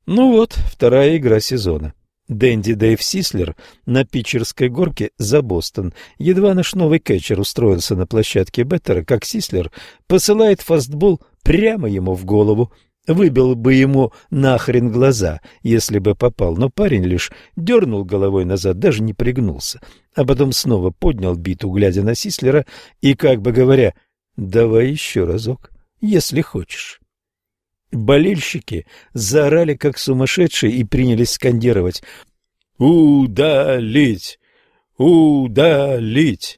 Ну вот, вторая игра сезона. Дэнди Дэйв Сислер на питчерской горке за Бостон. Едва наш новый кетчер устроился на площадке Беттера, как Сислер посылает фастбол прямо ему в голову. Выбил бы ему нахрен глаза, если бы попал, но парень лишь дернул головой назад, даже не пригнулся, а потом снова поднял биту, глядя на Сислера, и как бы говоря: «Давай еще разок, если хочешь». Болельщики заорали как сумасшедшие и принялись скандировать: «Удалить! Удалить!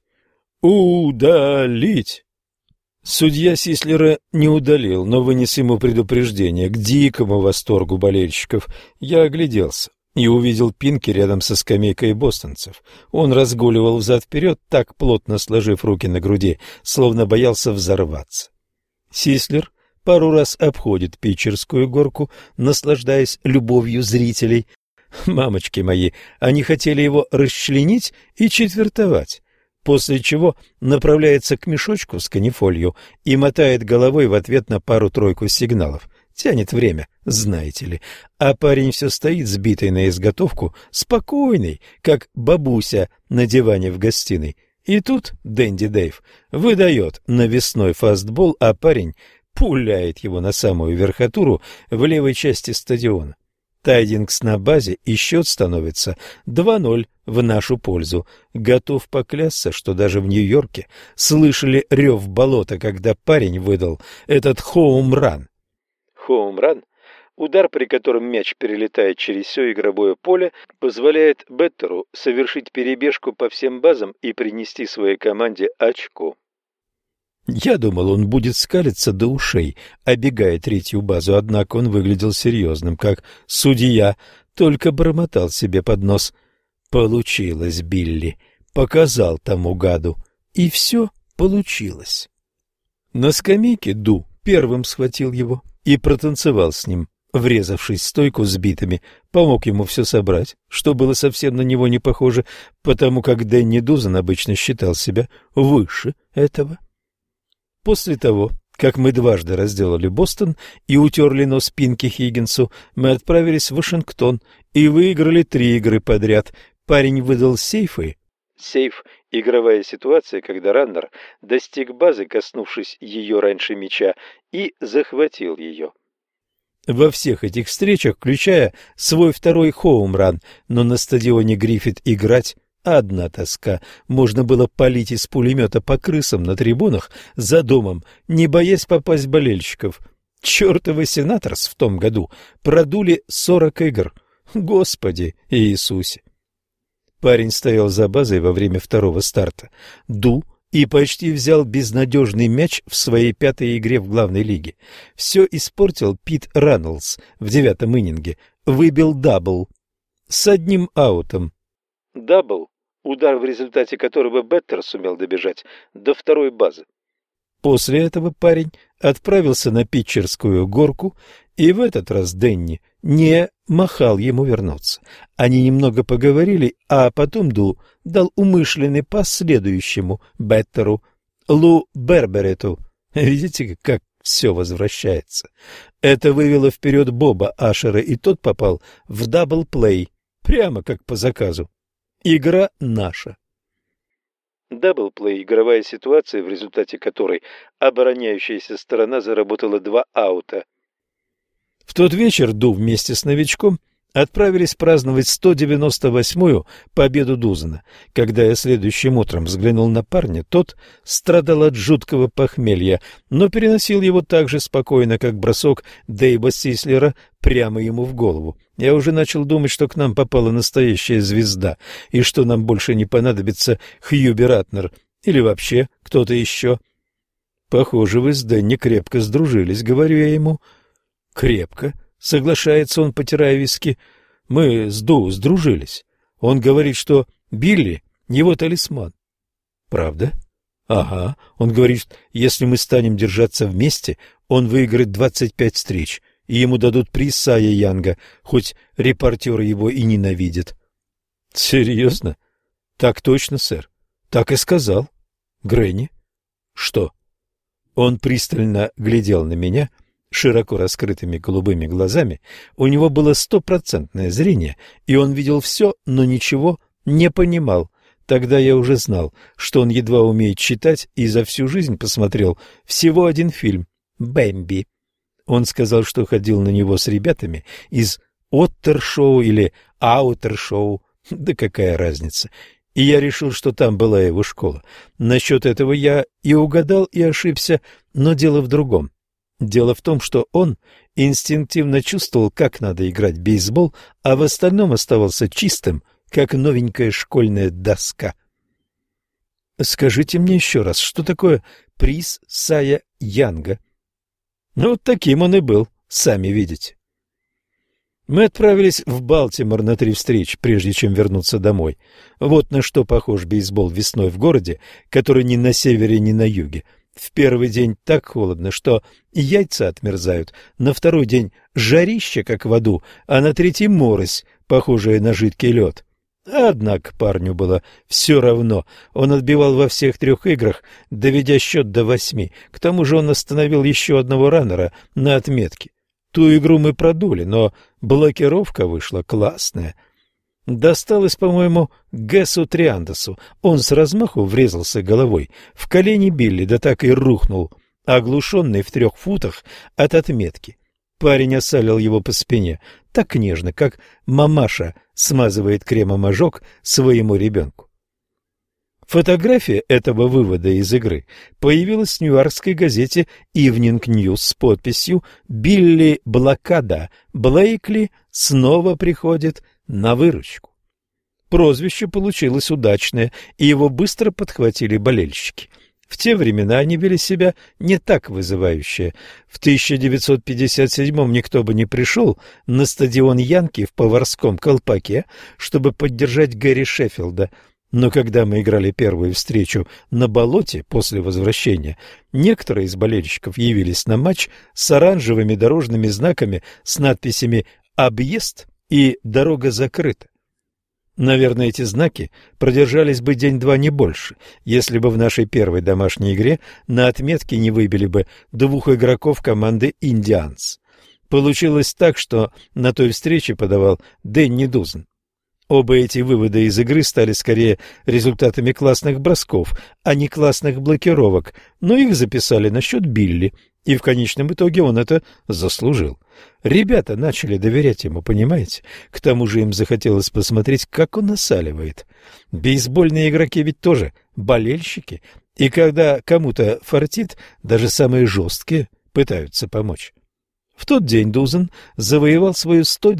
Удалить!» Судья Сислера не удалил, но вынес ему предупреждение. К дикому восторгу болельщиков я огляделся и увидел Пинки рядом со скамейкой бостонцев. Он разгуливал взад-вперед, так плотно сложив руки на груди, словно боялся взорваться. Сислер пару раз обходит питчерскую горку, наслаждаясь любовью зрителей. Мамочки мои, они хотели его расчленить и четвертовать, после чего направляется к мешочку с канифолью и мотает головой в ответ на пару-тройку сигналов. Тянет время, знаете ли. А парень все стоит, сбитый на изготовку, спокойный, как бабуся на диване в гостиной. И тут Дэнди Дэйв выдает навесной фастбол, а парень пуляет его на самую верхотуру в левой части стадиона. Тайдингс на базе, и счет становится 2-0 в нашу пользу. Готов поклясться, что даже в Нью-Йорке слышали рев болота, когда парень выдал этот хоум-ран. Хоум-ран — удар, при котором мяч перелетает через все игровое поле, позволяет беттеру совершить перебежку по всем базам и принести своей команде очко. Я думал, он будет скалиться до ушей, обегая третью базу, однако он выглядел серьезным, как судья, только бормотал себе под нос: «Получилось, Билли, показал тому гаду». И все получилось. На скамейке Ду первым схватил его и протанцевал с ним, врезавшись в стойку с битами, помог ему все собрать, что было совсем на него не похоже, потому как Дэнни Дузан обычно считал себя выше этого. После того, как мы дважды разделали Бостон и утерли нос Пинки Хиггинсу, мы отправились в Вашингтон и выиграли 3 игры подряд. Парень выдал сейфы. Сейф — игровая ситуация, когда раннер достиг базы, коснувшись ее раньше мяча, и захватил ее. Во всех этих встречах, включая свой второй хоум-ран, но на стадионе Гриффит играть одна тоска. Можно было палить из пулемета по крысам на трибунах за домом, не боясь попасть болельщиков. Чертовы Сенаторс в том году продули 40 игр. Господи Иисусе! Парень стоял за базой во время второго старта. Ду и почти взял безнадежный мяч в своей 5-й игре в главной лиге. Все испортил Пит Раннелс в 9-м иннинге. Выбил дабл с 1 аутом. Дабл — удар, в результате которого беттер сумел добежать до второй базы. После этого парень отправился на питчерскую горку, и в этот раз Дэнни не махал ему вернуться. Они немного поговорили, а потом Ду дал умышленный пас следующему беттеру, Лу Берберету. Видите, как все возвращается. Это вывело вперед Боба Ашера, и тот попал в дабл-плей, прямо как по заказу. Игра наша. Даблплей — игровая ситуация, в результате которой обороняющаяся сторона заработала 2 аута. В тот вечер Ду вместе с новичком отправились праздновать 198-ю победу Дузана. Когда я следующим утром взглянул на парня, тот страдал от жуткого похмелья, но переносил его так же спокойно, как бросок Дэйва Сислера прямо ему в голову. Я уже начал думать, что к нам попала настоящая звезда, и что нам больше не понадобится Хьюби Ратнер или вообще кто-то еще. Похоже, вы с Дэнни крепко сдружились, говорю я ему. Крепко, соглашается он, потирая виски. Мы с Ду сдружились. Он говорит, что Билли — его талисман. Правда? Ага. Он говорит, если мы станем держаться вместе, он выиграет 25 встреч, и ему дадут приз Сая Янга, хоть репортеры его и ненавидят. Серьезно? Так точно, сэр. Так и сказал. Грэнни? Что? Он пристально глядел на меня, широко раскрытыми голубыми глазами, у него было 100% зрение, и он видел все, но ничего не понимал. Тогда я уже знал, что он едва умеет читать, и за всю жизнь посмотрел всего один фильм «Бэмби». Он сказал, что ходил на него с ребятами из Оттершоу или Аутершоу, да какая разница. И я решил, что там была его школа. Насчет этого я и угадал, и ошибся, но дело в другом. Дело в том, что он инстинктивно чувствовал, как надо играть в бейсбол, а в остальном оставался чистым, как новенькая школьная доска. Скажите мне еще раз, что такое приз Сая Янга? Ну, вот таким он и был, сами видите. Мы отправились в Балтимор на 3 встречи, прежде чем вернуться домой. Вот на что похож бейсбол весной в городе, который ни на севере, ни на юге. В первый день так холодно, что яйца отмерзают, на второй день жарище, как в аду, а на третий морось, похожая на жидкий лед. Однако парню было все равно. Он отбивал во всех 3 играх, доведя счет до 8. К тому же он остановил еще одного раннера на отметке. Ту игру мы продули, но блокировка вышла классная. Досталось, по-моему, Гэсу Триандесу. Он с размаху врезался головой в колени Билли, да так и рухнул, оглушенный в 3 футах от отметки. Парень осалил его по спине так нежно, как мамаша смазывает кремом ожог своему ребенку. Фотография этого вывода из игры появилась в нью-йоркской газете Evening News с подписью «Билли Блокада Блейкли снова приходит на выручку». Прозвище получилось удачное, и его быстро подхватили болельщики. В те времена они вели себя не так вызывающе. В 1957-м никто бы не пришел на стадион Янки в поварском колпаке, чтобы поддержать Гэри Шеффилда. Но когда мы играли первую встречу на болоте после возвращения, некоторые из болельщиков явились на матч с оранжевыми дорожными знаками с надписями «Объезд» и «Дорога закрыта». Наверное, эти знаки продержались бы день-два, не больше, если бы в нашей первой домашней игре на отметке не выбили бы 2 игроков команды «Индианс». Получилось так, что на той встрече подавал Дэнни Дузен. Оба эти вывода из игры стали скорее результатами классных бросков, а не классных блокировок, но их записали на счет Билли, и в конечном итоге он это заслужил. Ребята начали доверять ему, понимаете? К тому же им захотелось посмотреть, как он насаливает. Бейсбольные игроки ведь тоже болельщики, и когда кому-то фартит, даже самые жесткие пытаются помочь. В тот день Дузен завоевал свою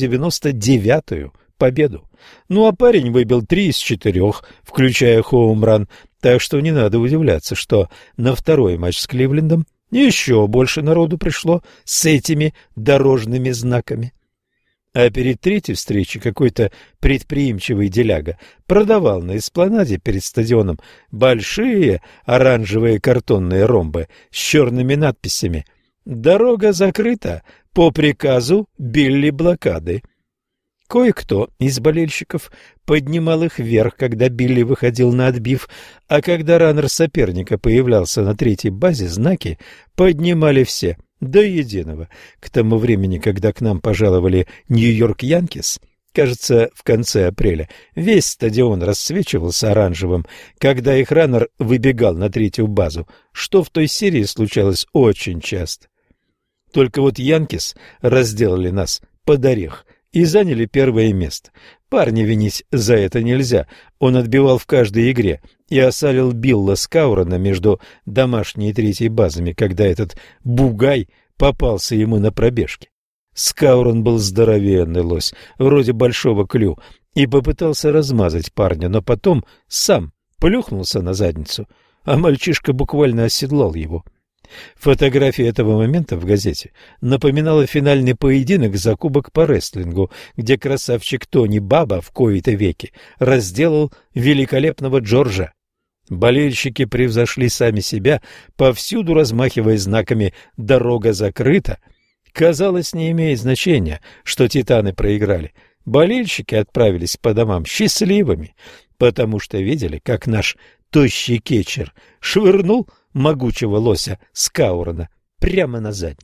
199-ю победу. Ну а парень выбил 3 из 4, включая хоум-ран, так что не надо удивляться, что на второй матч с Кливлендом еще больше народу пришло с этими дорожными знаками. А перед третьей встречей какой-то предприимчивый деляга продавал на эспланаде перед стадионом большие оранжевые картонные ромбы с черными надписями «Дорога закрыта по приказу Билли Блокады». Кое-кто из болельщиков поднимал их вверх, когда Билли выходил на отбив, а когда раннер соперника появлялся на третьей базе, знаки поднимали все, до единого. К тому времени, когда к нам пожаловали Нью-Йорк Янкис, кажется, в конце апреля, весь стадион расцвечивался оранжевым, когда их раннер выбегал на третью базу, что в той серии случалось очень часто. Только вот Янкис разделали нас под орех и заняли первое место. Парня винить за это нельзя. Он отбивал в каждой игре и осалил Билла Скаурона между домашней и третьей базами, когда этот бугай попался ему на пробежке. Скаурон был здоровенный лось, вроде большого клю, и попытался размазать парня, но потом сам плюхнулся на задницу, а мальчишка буквально оседлал его. Фотография этого момента в газете напоминала финальный поединок за кубок по рестлингу, где красавчик Тони Баба в кои-то веки разделал великолепного Джорджа. Болельщики превзошли сами себя, повсюду размахивая знаками «Дорога закрыта». Казалось, не имеет значения, что титаны проиграли. Болельщики отправились по домам счастливыми, потому что видели, как наш тощий кетчер швырнул могучего лося Скаурона прямо на задницу.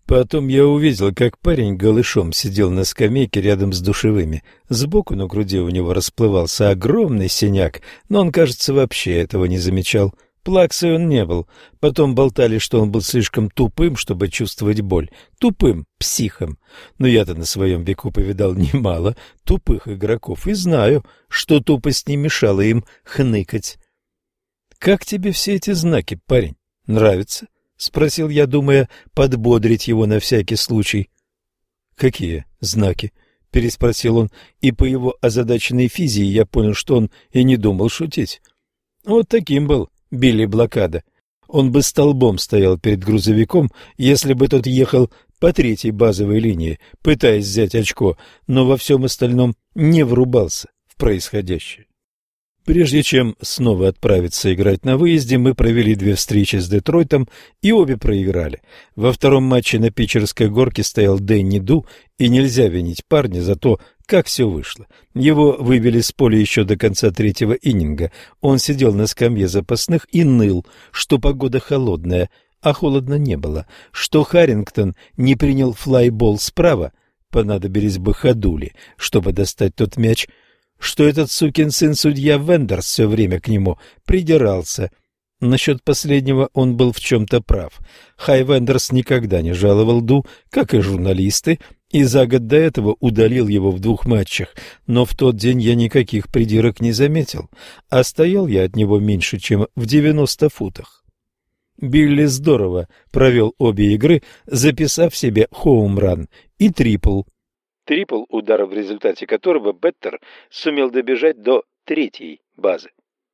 Потом я увидел, как парень голышом сидел на скамейке рядом с душевыми. Сбоку на груди у него расплывался огромный синяк, но он, кажется, вообще этого не замечал. Плаксой он не был. Потом болтали, что он был слишком тупым, чтобы чувствовать боль. Тупым психом. Но я-то на своем веку повидал немало тупых игроков и знаю, что тупость не мешала им хныкать. «Как тебе все эти знаки, парень? Нравится?» — спросил я, думая подбодрить его на всякий случай. «Какие знаки?» — переспросил он, и по его озадаченной физии я понял, что он и не думал шутить. Вот таким был Билли Блокада. Он бы столбом стоял перед грузовиком, если бы тот ехал по третьей базовой линии, пытаясь взять очко, но во всем остальном не врубался в происходящее. Прежде чем снова отправиться играть на выезде, мы провели 2 встречи с Детройтом и обе проиграли. Во втором матче на питчерской горке стоял Дэнни Ду, и нельзя винить парня за то, как все вышло. Его вывели с поля еще до конца 3-го иннинга. Он сидел на скамье запасных и ныл, что погода холодная, а холодно не было, что Харрингтон не принял флайбол справа, понадобились бы ходули, чтобы достать тот мяч, что этот сукин сын судья Вендерс все время к нему придирался. Насчет последнего он был в чем-то прав. Хай Вендерс никогда не жаловал Ду, как и журналисты, и за год до этого удалил его в 2 матчах, но в тот день я никаких придирок не заметил, а стоял я от него меньше, чем в 90 футах. Билли здорово провел обе игры, записав себе хоум-ран и трипл. Трипл, удар, в результате которого беттер сумел добежать до 3-й базы.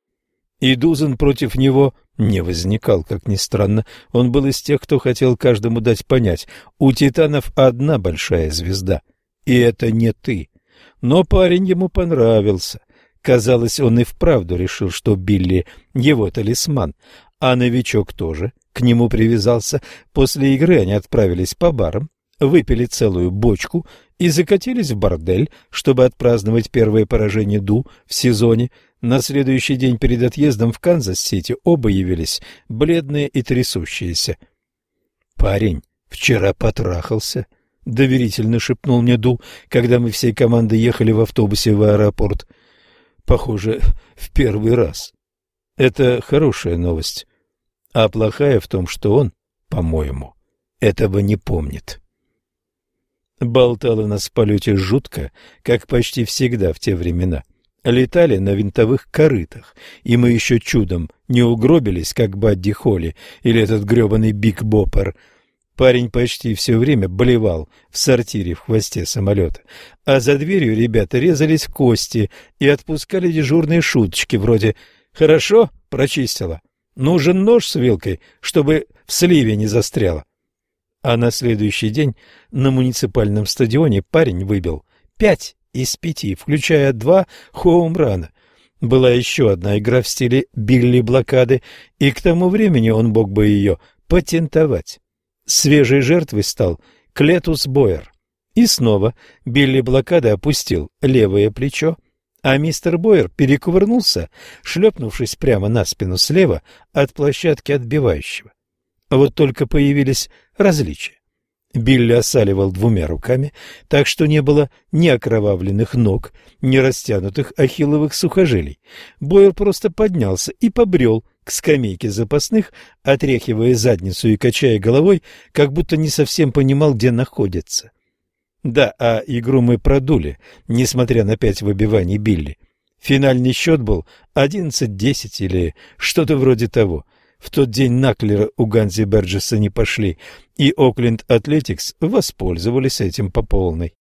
И Дузен против него не возникал, как ни странно. Он был из тех, кто хотел каждому дать понять: у титанов одна большая звезда, и это не ты. Но парень ему понравился. Казалось, он и вправду решил, что Билли — его талисман, а новичок тоже к нему привязался. После игры они отправились по барам, выпили целую бочку и закатились в бордель, чтобы отпраздновать первое поражение Ду в сезоне. На следующий день перед отъездом в Канзас-Сити оба явились бледные и трясущиеся. «Парень вчера потрахался», — доверительно шепнул мне Ду, когда мы всей командой ехали в автобусе в аэропорт. «Похоже, в первый раз. Это хорошая новость. А плохая в том, что он, по-моему, этого не помнит». Болтало нас в полете жутко, как почти всегда в те времена. Летали на винтовых корытах, и мы еще чудом не угробились, как Бадди Холли или этот гребаный Биг Боппер. Парень почти все время блевал в сортире в хвосте самолета, а за дверью ребята резались в кости и отпускали дежурные шуточки вроде «Хорошо, прочистила. Нужен нож с вилкой, чтобы в сливе не застряло». А на следующий день на муниципальном стадионе парень выбил 5 из 5, включая 2 хоум-рана. Была еще одна игра в стиле Билли Блокады, и к тому времени он мог бы ее патентовать. Свежей жертвой стал Клетус Бойер. И снова Билли Блокада опустил левое плечо, а мистер Бойер перекувырнулся, шлепнувшись прямо на спину слева от площадки отбивающего. Вот только появились различия. Билли осаливал 2 руками, так что не было ни окровавленных ног, ни растянутых ахилловых сухожилий. Бойер просто поднялся и побрел к скамейке запасных, отряхивая задницу и качая головой, как будто не совсем понимал, где находится. Да, а игру мы продули, несмотря на 5 выбиваний Билли. Финальный счет был 11-10 или что-то вроде того. В тот день наклеры у Ганзи Берджеса не пошли, и Окленд Атлетикс воспользовались этим по полной.